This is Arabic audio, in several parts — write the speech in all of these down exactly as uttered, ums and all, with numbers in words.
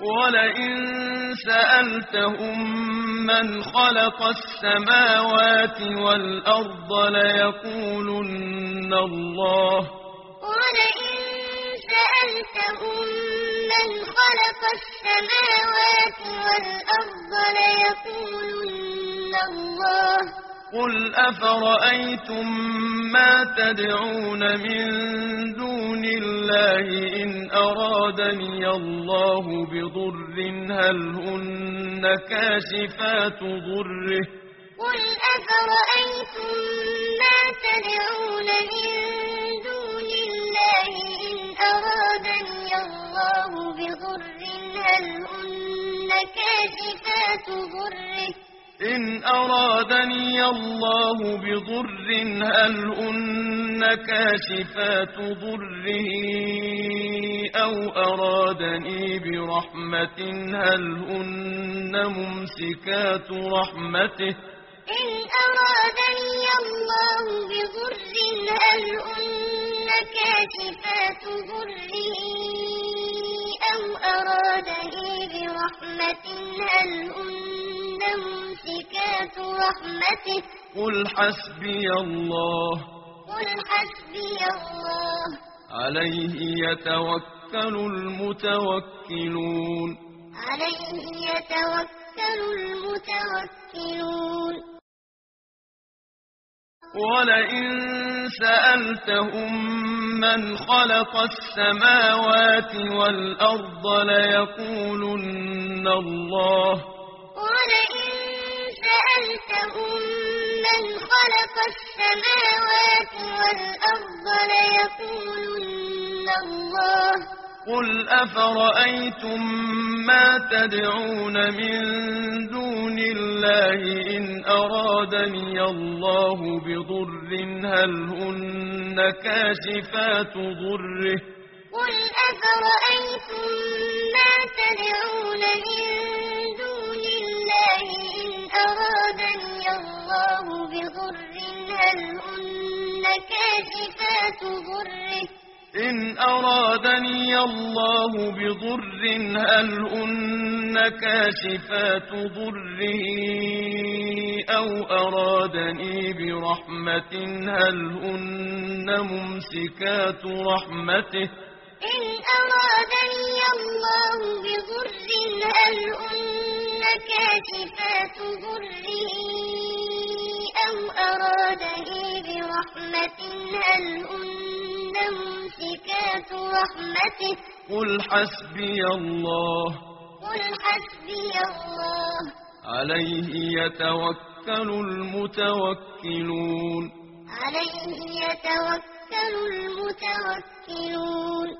ولئن سألتهم من خلق السماوات والأرض ليقولن الله. ولئن سألتهم من خلق السماوات والأرض ليقولن الله. قل أفرأيتم ما تدعون من دون الله إن أرادني الله بضر هل هن كاشفات ضره. قل أفرأيتم ما تدعون من دون الله إن أرادني الله بضر هل هن كاشفات ضره. إن أرادني الله بضر هل هن كاشفات ضره أو أرادني برحمة هل هن ممسكات رحمته. إن أرادني الله بضر هل هن كاشفات ضره أو أرادني برحمة هل هن ممسكات رحمته. قل حسبي الله. قل حسبي الله. عليه يتوكل المتوكلون. عليه يتوكل المتوكلون. ولئن سألتهم من خلق السماوات والأرض ليقولن الله. ولئن سألتهم من خلق السماوات والأرض ليقولن الله. قل أفرأيتم ما تدعون من دون الله إن أرادني الله بضر هل هن كاشفات ضره. قل أفرأيتم ما تدعون من دون الله إن أرادني الله بضر هل هن كاشفات ضره. إن أرادني الله بضر هل هن كاشفات ضره أو أرادني برحمة هل هن ممسكات رحمته. إن أرادني الله بضر هل هن كاشفات ضره أو أرادني برحمة هل هن ممسكات رحمته. قل حسبي الله. قل حسبي الله. عليه يتوكل المتوكلون. عليه يتوكل المتوكلون.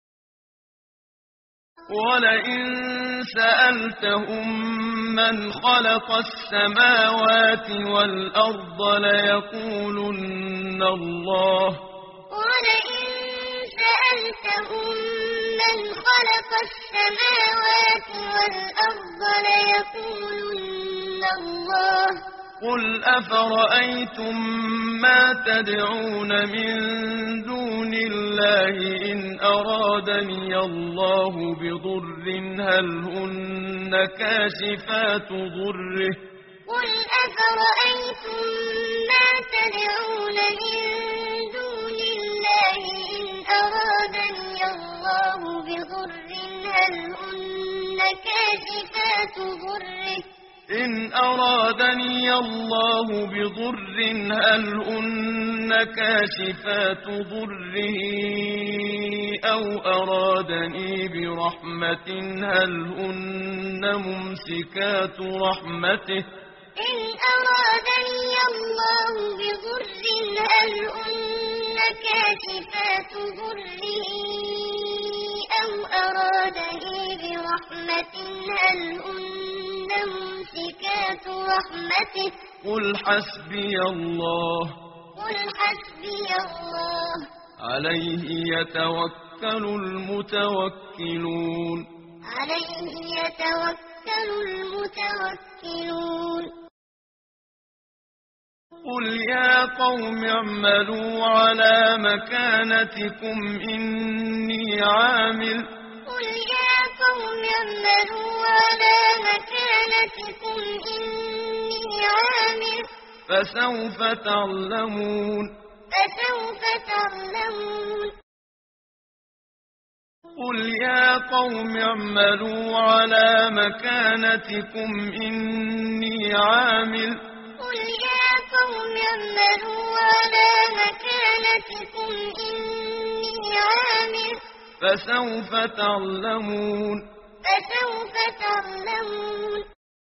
ولئن سألتهم من خلق السماوات والأرض ليقولن الله. ولئن سألتهم من خلق السماوات والأرض ليقولن الله. قل أفرأيتم ما تدعون من دون الله إن أرادني الله بضر هل هن كاشفات ضره. قل أفرأيتم ما تدعون من دون الله إن أرادني الله بضر هل هن كاشفات ضره. إن أرادني الله بضر هل هن كاشفات ضره أو أرادني برحمة هل هن ممسكات رحمته. إن أرادني الله بضر هل هن كاشفات ضره أو أرادني برحمة هل هن ممسكات رحمته. قل حسبي الله. قل حسبي الله. عليه يتوكل المتوكلون. عليه يتوكل المتوكلون. قل يا قوم اعملوا على مكانتكم إني عامل. قل يا قوم قوم اعملوا على مكانتكم إني عامل فسوف تعلمون فسوف تعلمون قل يا قوم اعملوا على مكانتكم إني عامل قل يا قوم اعملوا على مكانتكم إني عامل فسوف تعلمون فسوف تعلمون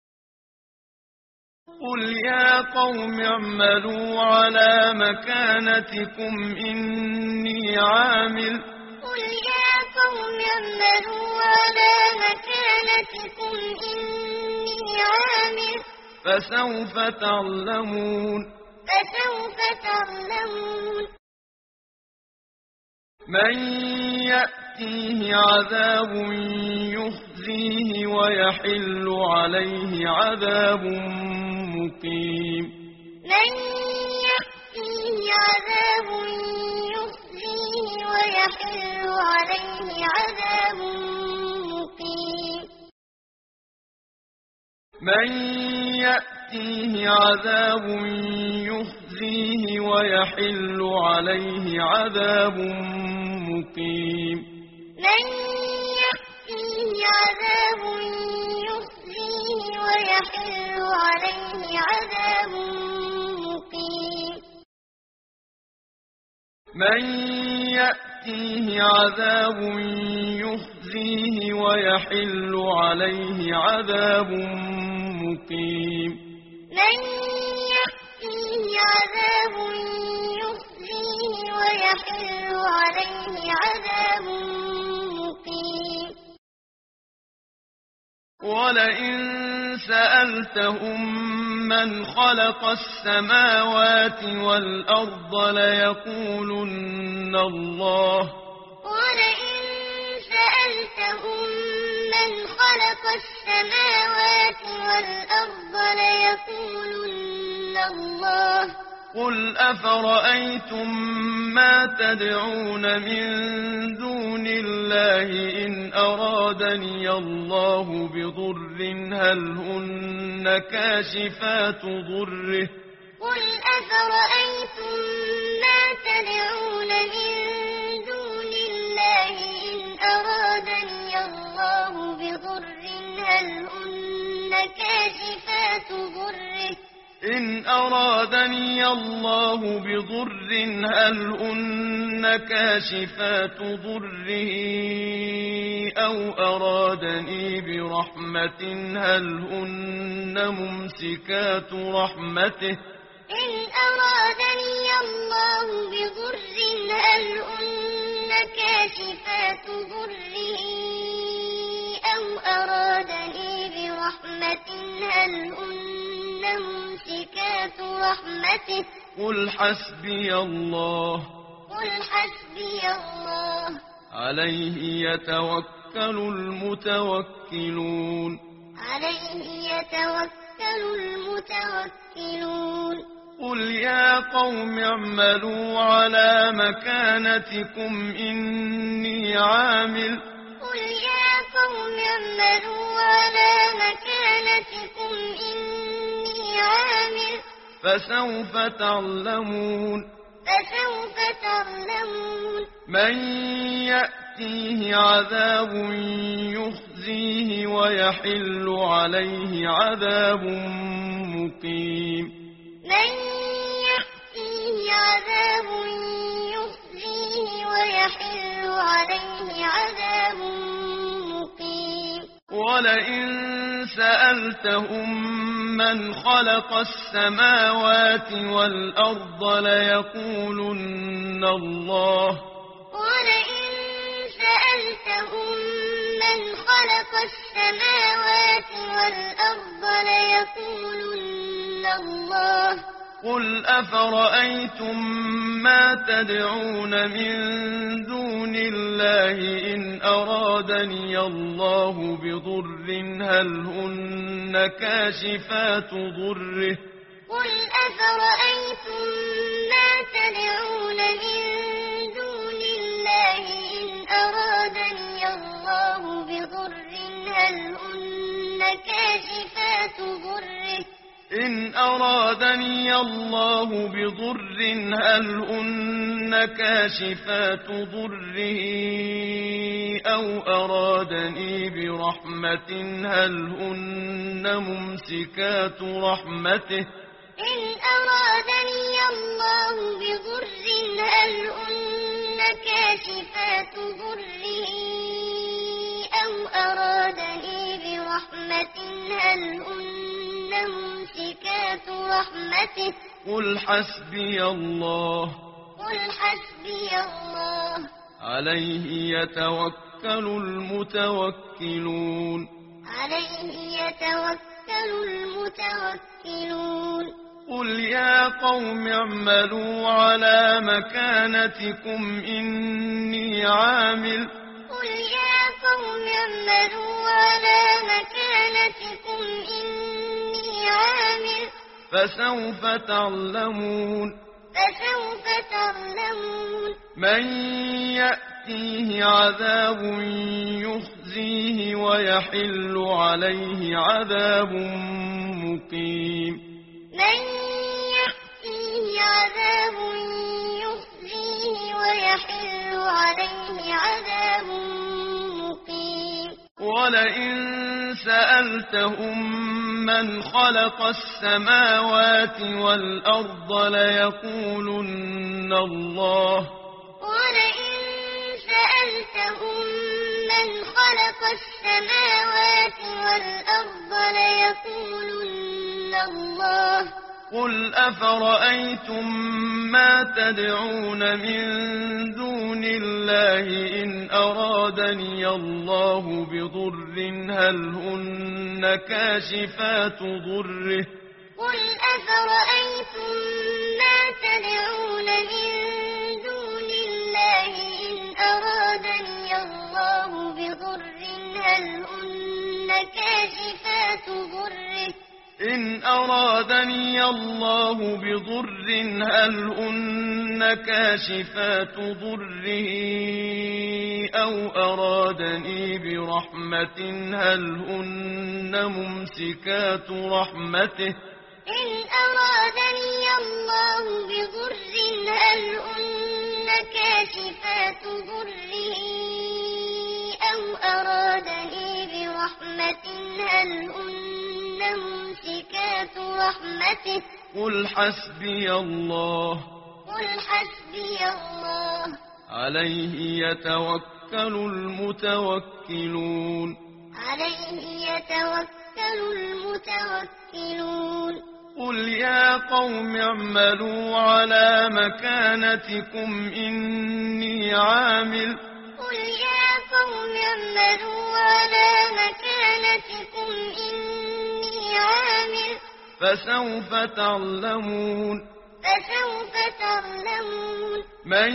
قل يا قوم اعملوا على مكانتكم إني عامل قل يا قوم اعملوا على مكانتكم إني عامل فسوف تعلمون فسوف تعلمون من يأتيه عذاب يخزيه ويحل عليه عذاب مقيم من يأتيه عذاب يخزيه ويحل عليه عذاب مقيم من يأتيه عذاب يخزيه ويحل عليه عذاب مقيم من يأتيه عذاب يخزيه ويحل عليه عذاب مقيم من يأتيه عذاب يخزيه ويحل عليه عذاب مقيم من يأتيه عذاب يخزيه ويحل عليه عذاب مقيم ولئن سألتهم من خلق السماوات والأرض ليقولن الله ولئن سألتهم من خلق السماوات والأرض ليقولن الله قل أفرأيتم ما تدعون من دون الله إن أرادني الله بضر هل هن كاشفات ضره قل أفرأيتم ما تدعون من دون الله إن أرادني الله بضر هل هن كاشفات ضره إن أرادني الله بضر هل هن كاشفات ضره أو أرادني برحمة هل هن ممسكات رحمته إن أرادني الله بضر هل هن كاشفات ضره أو أرادني برحمة هل هن ممسكات رحمته قل حسبي الله قل حسبي الله عليه يتوكل المتوكلون عليه يتوكل المتوكلون قل يا قوم اعملوا على مكانتكم إني عامل قل يا قوم اعملوا على مكانتكم إني عامل فسوف تعلمون فسوف تعلمون من يأتيه عذاب يخزيه ويحل عليه عذاب مقيم من يأتيه عذاب يخزيه ويحل عليه عذاب مقيم ولئن سألتهم من خلق السماوات والأرض ليقولن الله ولئن سألتهم من خلق السماوات والأرض ليقولن الله قل أفرأيتم ما تدعون من دون الله إن أرادني الله بضر هل هن كاشفات ضره قل أفرأيتم ما تدعون من دون الله إن أرادني الله بضر هل هن كاشفات ضره إن أرادني الله بضر هل هن كاشفات ضره أو أرادني برحمة هل هن ممسكات رحمته إن أرادني الله بضر هل هن كاشفات ضره أو أرادني برحمة هل هن ممسكات رحمته قل حسبي الله قل حسبي الله عليه يتوكل المتوكلون عليه يتوكل المتوكلون قل يا قوم اعملوا على مكانتكم إني عامل قل يا قوم اعملوا على مكانتكم إني عامل فسوف تعلمون فسوف تعلمون من يأتيه عذاب يخزيه ويحل عليه عذاب مقيم من يأتيه عذاب يخزيه ويحل عليه عذاب مقيم ولئن سألتهم من خلق السماوات والأرض ليقولن الله ولئن سألتهم من خلق السماوات والأرض ليقولن الله قل أفرأيتم ما تدعون من دون الله إن أرادني الله بضر هل هن كاشفات ضره قل أفرأيتم ما تدعون من دون الله إن أرادني الله بضر هل هن كاشفات ضره إن أرادني الله بضر هل هن كاشفات ضره أو أرادني برحمة هل هن ممسكات رحمته إن أرادني الله بضر هل هن كاشفات ضره أو أرادني برحمة هل هن ممسكات رحمته قل حسبي الله قل حسبي الله عليه يتوكل المتوكلون عليه يتوكل المتوكلون قل يا قوم اعملوا على مكانتكم إني عامل قل يا قوم اعملوا على مكانتكم إني عامل فسوف تعلمون فسوف تعلمون من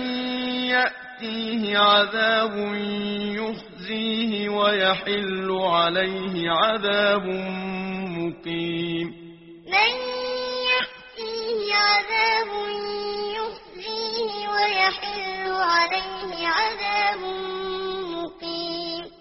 يأتيه عذاب يخزيه ويحل عليه عذاب